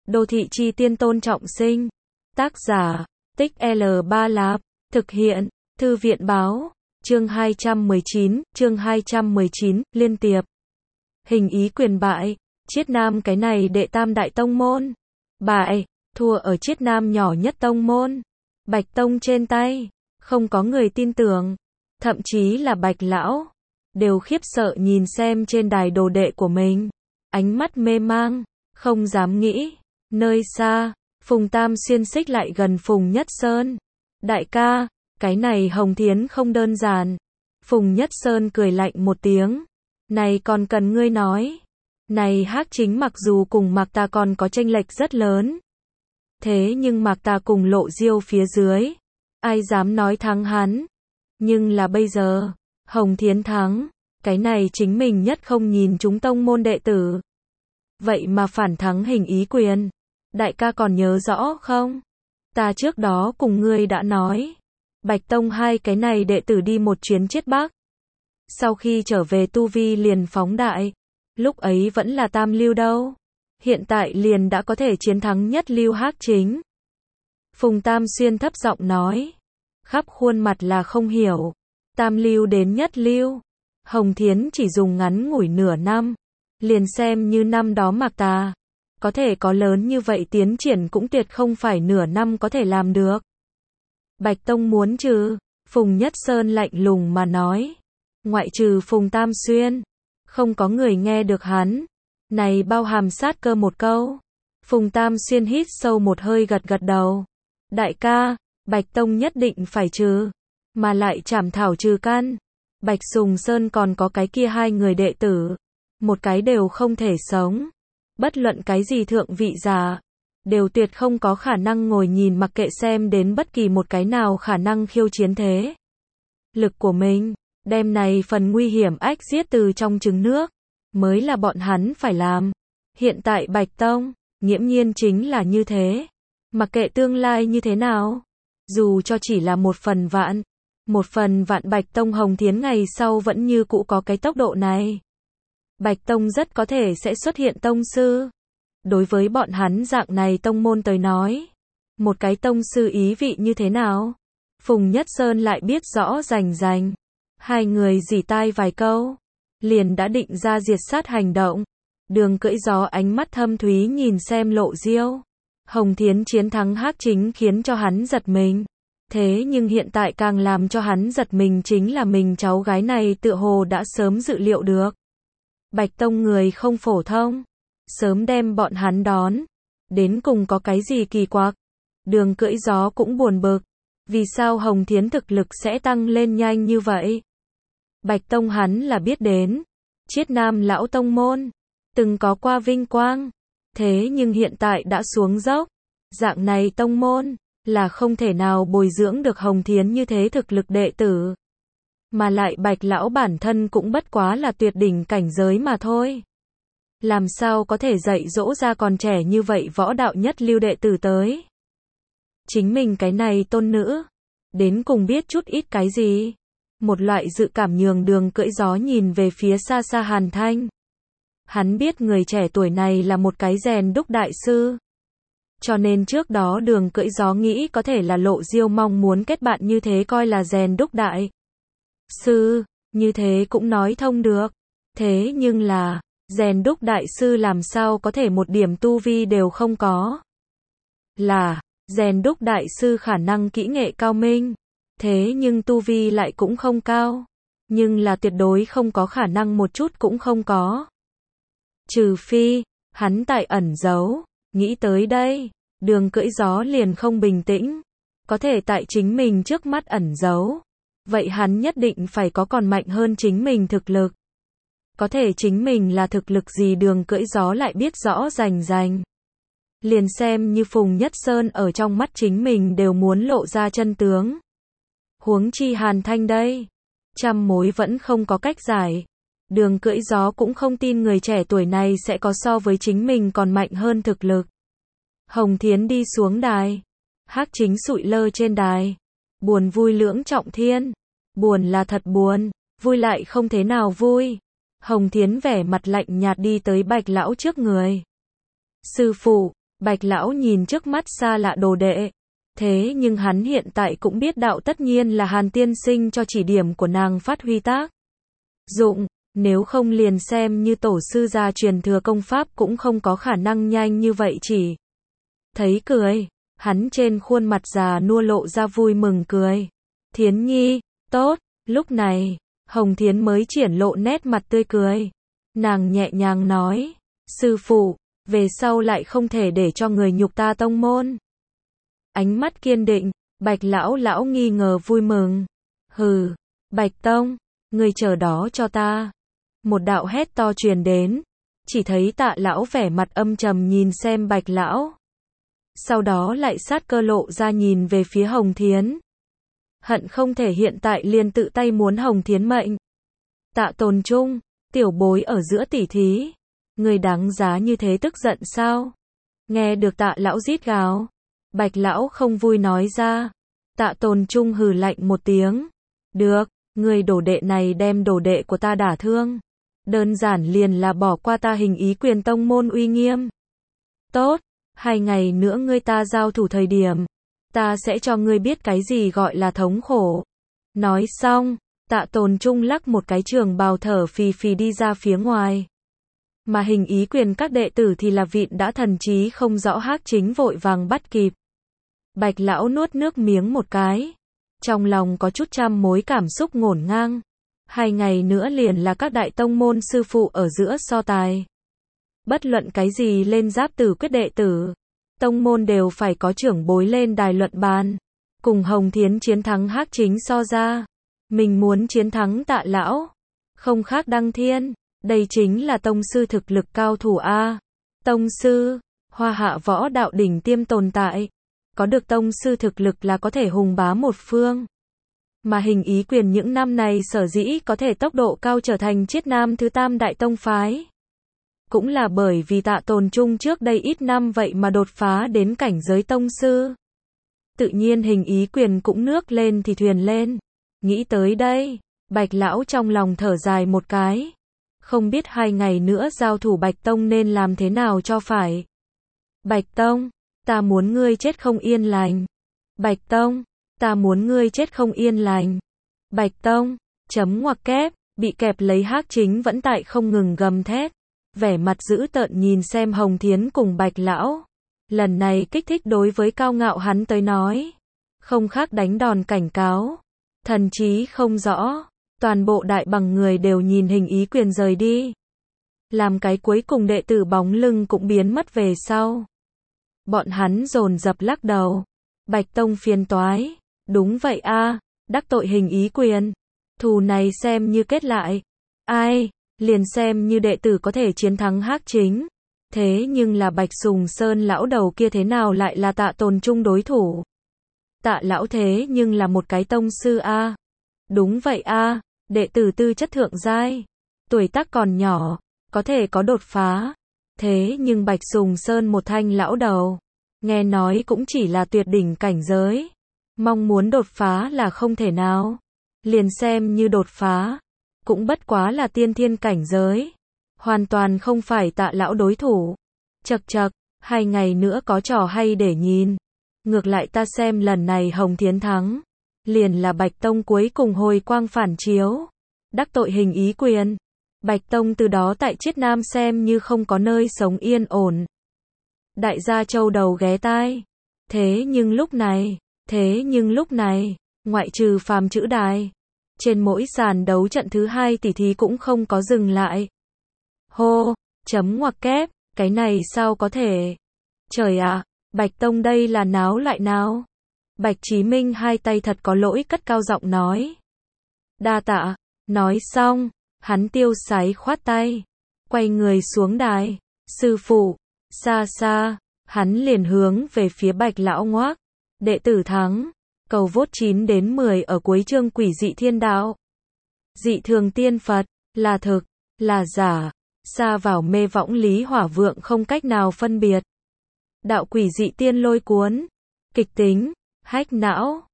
Đô thị chi tiên Tôn Trọng Sinh. Tác giả, Tích L Ba Lạp. Thực hiện, Thư viện Báo. Chương 219, liên tiệp. Hình ý quyền bại. Chiết Nam cái này đệ tam đại tông môn. Bại, thua ở Chiết Nam nhỏ nhất tông môn. Bạch Tông trên tay. Không có người tin tưởng. Thậm chí là Bạch Lão. Đều khiếp sợ nhìn xem trên đài đồ đệ của mình. Ánh mắt mê mang. Không dám nghĩ. Nơi xa, Phùng Tam Xuyên xích lại gần Phùng Nhất Sơn. Đại ca, cái này Hồng Thiến không đơn giản. Phùng Nhất Sơn cười lạnh một tiếng. Này còn cần ngươi nói. Này Hắc Chính mặc dù cùng Mạc Ta còn có chênh lệch rất lớn. Thế nhưng Mạc Ta cùng Lộ Diêu phía dưới. Ai dám nói thắng hắn. Nhưng là bây giờ, Hồng Thiến thắng. Cái này chính mình nhất không nhìn chúng tông môn đệ tử. Vậy mà phản thắng hình ý quyền. Đại ca còn nhớ rõ không? Ta trước đó cùng ngươi đã nói. Bạch Tông hai cái này đệ tử đi một chuyến Chiết Bắc. Sau khi trở về tu vi liền phóng đại. Lúc ấy vẫn là tam lưu đâu. Hiện tại liền đã có thể chiến thắng nhất lưu Hắc Chính. Phùng Tam Xuyên thấp giọng nói. Khắp khuôn mặt là không hiểu. Tam lưu đến nhất lưu. Hồng Thiến chỉ dùng ngắn ngủi nửa năm. Liền xem như năm đó Mạc Ta. Có thể có lớn như vậy tiến triển cũng tuyệt không phải nửa năm có thể làm được. Bạch Tông muốn trừ. Phùng Nhất Sơn lạnh lùng mà nói. Ngoại trừ Phùng Tam Xuyên. Không có người nghe được hắn. Này bao hàm sát cơ một câu. Phùng Tam Xuyên hít sâu một hơi gật gật đầu. Đại ca, Bạch Tông nhất định phải trừ. Mà lại trảm thảo trừ căn. Bạch Sùng Sơn còn có cái kia hai người đệ tử. Một cái đều không thể sống. Bất luận cái gì thượng vị giả. Đều tuyệt không có khả năng ngồi nhìn mặc kệ xem đến bất kỳ một cái nào khả năng khiêu chiến thế. Lực của mình, đem này phần nguy hiểm ách giết từ trong trứng nước. Mới là bọn hắn phải làm. Hiện tại Bạch Tông, nghiễm nhiên chính là như thế. Mặc kệ tương lai như thế nào. Dù cho chỉ là một phần vạn. Một phần vạn Bạch Tông Hồng Thiến ngày sau vẫn như cũ có cái tốc độ này. Bạch Tông rất có thể sẽ xuất hiện tông sư. Đối với bọn hắn dạng này tông môn tới nói. Một cái tông sư ý vị như thế nào? Phùng Nhất Sơn lại biết rõ rành rành. Hai người rỉ tai vài câu. Liền đã định ra diệt sát hành động. Đường Cưỡi Gió ánh mắt thâm thúy nhìn xem Lộ Diêu. Hồng Thiến chiến thắng Hắc Chính khiến cho hắn giật mình. Thế nhưng hiện tại càng làm cho hắn giật mình chính là mình cháu gái này tựa hồ đã sớm dự liệu được. Bạch Tông người không phổ thông. Sớm đem bọn hắn đón. Đến cùng có cái gì kỳ quặc. Đường Cưỡi Gió cũng buồn bực. Vì sao Hồng Thiến thực lực sẽ tăng lên nhanh như vậy? Bạch Tông hắn là biết đến. Chiết Nam lão tông môn. Từng có qua vinh quang. Thế nhưng hiện tại đã xuống dốc. Dạng này tông môn. Là không thể nào bồi dưỡng được Hồng Thiến như thế thực lực đệ tử. Mà lại Bạch Lão bản thân cũng bất quá là tuyệt đỉnh cảnh giới mà thôi. Làm sao có thể dạy dỗ ra còn trẻ như vậy võ đạo nhất lưu đệ tử tới. Chính mình cái này tôn nữ. Đến cùng biết chút ít cái gì. Một loại dự cảm nhường Đường Cưỡi Gió nhìn về phía xa xa Hàn Thanh. Hắn biết người trẻ tuổi này là một cái rèn đúc đại sư. Cho nên trước đó Đường Cưỡi Gió nghĩ có thể là Lộ Diêu mong muốn kết bạn như thế coi là rèn đúc đại sư, như thế cũng nói thông được. Thế nhưng là, rèn đúc đại sư làm sao có thể một điểm tu vi đều không có. Là, rèn đúc đại sư khả năng kỹ nghệ cao minh. Thế nhưng tu vi lại cũng không cao. Nhưng là tuyệt đối không có khả năng một chút cũng không có. Trừ phi, hắn tại ẩn giấu. Nghĩ tới đây, Đường Cưỡi Gió liền không bình tĩnh. Có thể tại chính mình trước mắt ẩn giấu. Vậy hắn nhất định phải có còn mạnh hơn chính mình thực lực. Có thể chính mình là thực lực gì Đường Cưỡi Gió lại biết rõ rành rành. Liền xem như Phùng Nhất Sơn ở trong mắt chính mình đều muốn lộ ra chân tướng. Huống chi Hàn Thanh đây. Trăm mối vẫn không có cách giải. Đường Cưỡi Gió cũng không tin người trẻ tuổi này sẽ có so với chính mình còn mạnh hơn thực lực. Hồng Thiến đi xuống đài. Hắc Chính sụi lơ trên đài. Buồn vui lưỡng trọng thiên. Buồn là thật buồn. Vui lại không thế nào vui. Hồng Thiến vẻ mặt lạnh nhạt đi tới Bạch Lão trước người. Sư phụ, Bạch lão nhìn trước mắt xa lạ đồ đệ. Thế nhưng hắn hiện tại cũng biết đạo tất nhiên là Hàn tiên sinh cho chỉ điểm của nàng phát huy tác dụng, nếu không liền xem như tổ sư gia truyền thừa công pháp cũng không có khả năng nhanh như vậy chỉ. Thấy cười, hắn trên khuôn mặt già nua lộ ra vui mừng cười. Thiến nhi, tốt, lúc này, Hồng Thiến mới triển lộ nét mặt tươi cười. Nàng nhẹ nhàng nói, sư phụ, về sau lại không thể để cho người nhục ta tông môn. Ánh mắt kiên định, Bạch lão nghi ngờ vui mừng. Hừ, Bạch Tông, ngươi chờ đó cho ta. Một đạo hét to truyền đến, chỉ thấy Tạ lão vẻ mặt âm trầm nhìn xem Bạch lão. Sau đó lại sát cơ lộ ra nhìn về phía Hồng Thiến. Hận không thể hiện tại liền tự tay muốn Hồng Thiến mệnh. Tạ Tồn Trung, tiểu bối ở giữa tỉ thí, người đáng giá như thế tức giận sao? Nghe được Tạ lão rít gào, Bạch lão không vui nói ra. Tạ Tồn Trung hừ lạnh một tiếng. Được, người đồ đệ này đem đồ đệ của ta đả thương. Đơn giản liền là bỏ qua ta Hình Ý Quyền tông môn uy nghiêm. Tốt, 2 ngày nữa ngươi ta giao thủ thời điểm, ta sẽ cho ngươi biết cái gì gọi là thống khổ. Nói xong, Tạ Tồn Trung lắc một cái trường bào thở phì phì đi ra phía ngoài. Mà Hình Ý Quyền các đệ tử thì là vịn đã thần trí không rõ Hắc Chính vội vàng bắt kịp. Bạch lão nuốt nước miếng một cái. Trong lòng có chút trăm mối cảm xúc ngổn ngang. 2 ngày nữa liền là các đại tông môn sư phụ ở giữa so tài. Bất luận cái gì lên giáp tử quyết đệ tử, tông môn đều phải có trưởng bối lên đài luận bàn. Cùng Hồng Thiến chiến thắng Hắc Chính so ra, mình muốn chiến thắng Tạ lão, không khác đăng thiên. Đây chính là tông sư thực lực cao thủ a. Tông sư, Hoa Hạ võ đạo đỉnh tiêm tồn tại, có được tông sư thực lực là có thể hùng bá một phương. Mà Hình Ý Quyền những năm này sở dĩ có thể tốc độ cao trở thành Chiết Nam thứ 3 đại tông phái, cũng là bởi vì Tạ Tồn Trung trước đây ít năm vậy mà đột phá đến cảnh giới tông sư. Tự nhiên Hình Ý Quyền cũng nước lên thì thuyền lên. Nghĩ tới đây, Bạch lão trong lòng thở dài một cái. Không biết 2 ngày nữa giao thủ Bạch Tông nên làm thế nào cho phải. Bạch Tông, ta muốn ngươi chết không yên lành. Bạch Tông, ta muốn ngươi chết không yên lành. Bạch Tông, chấm ngoặc kép, bị kẹp lấy Hắc Chính vẫn tại không ngừng gầm thét. Vẻ mặt dữ tợn nhìn xem Hồng Thiến cùng Bạch lão. Lần này kích thích đối với cao ngạo hắn tới nói. Không khác đánh đòn cảnh cáo. Thần trí không rõ. Toàn bộ đại bằng người đều nhìn Hình Ý Quyền rời đi. Làm cái cuối cùng đệ tử bóng lưng cũng biến mất về sau. Bọn hắn dồn dập lắc đầu. Bạch Tông phiền toái. Đúng vậy a, đắc tội Hình Ý Quyền. Thù này xem như kết lại. Ai, liền xem như đệ tử có thể chiến thắng Hắc Chính. Thế nhưng là Bạch Sùng Sơn lão đầu kia thế nào lại là Tạ Tồn Trung đối thủ? Tạ lão thế nhưng là một cái tông sư a. Đúng vậy a, đệ tử tư chất thượng giai, tuổi tác còn nhỏ, có thể có đột phá. Thế nhưng Bạch Sùng Sơn một thanh lão đầu, nghe nói cũng chỉ là tuyệt đỉnh cảnh giới, mong muốn đột phá là không thể nào. Liền xem như đột phá, cũng bất quá là tiên thiên cảnh giới, hoàn toàn không phải Tạ lão đối thủ. Chậc chậc, 2 ngày nữa có trò hay để nhìn. Ngược lại ta xem lần này Hồng Thiến thắng, liền là Bạch Tông cuối cùng hồi quang phản chiếu, đắc tội Hình Ý Quyền. Bạch Tông từ đó tại Chiết Nam xem như không có nơi sống yên ổn. Đại gia châu đầu ghé tai. Thế nhưng lúc này, ngoại trừ phàm chữ đài, trên mỗi sàn đấu trận thứ 2 tỷ thí cũng không có dừng lại. Hô, chấm ngoặc kép, cái này sao có thể? Trời ạ, Bạch Tông đây là náo lại náo. Bạch Chí Minh hai tay thật có lỗi cất cao giọng nói. Đa tạ, nói xong, hắn tiêu sái khoát tay, quay người xuống đài. Sư phụ, xa xa, hắn liền hướng về phía Bạch lão ngoác. Đệ tử thắng, cầu vote 9 đến 10 ở cuối chương Quỷ Dị Thiên Đạo. Dị thường tiên Phật, là thực, là giả, xa vào mê võng lý hỏa vượng không cách nào phân biệt. Đạo Quỷ Dị Tiên Lôi Cuốn, kịch tính, hách não.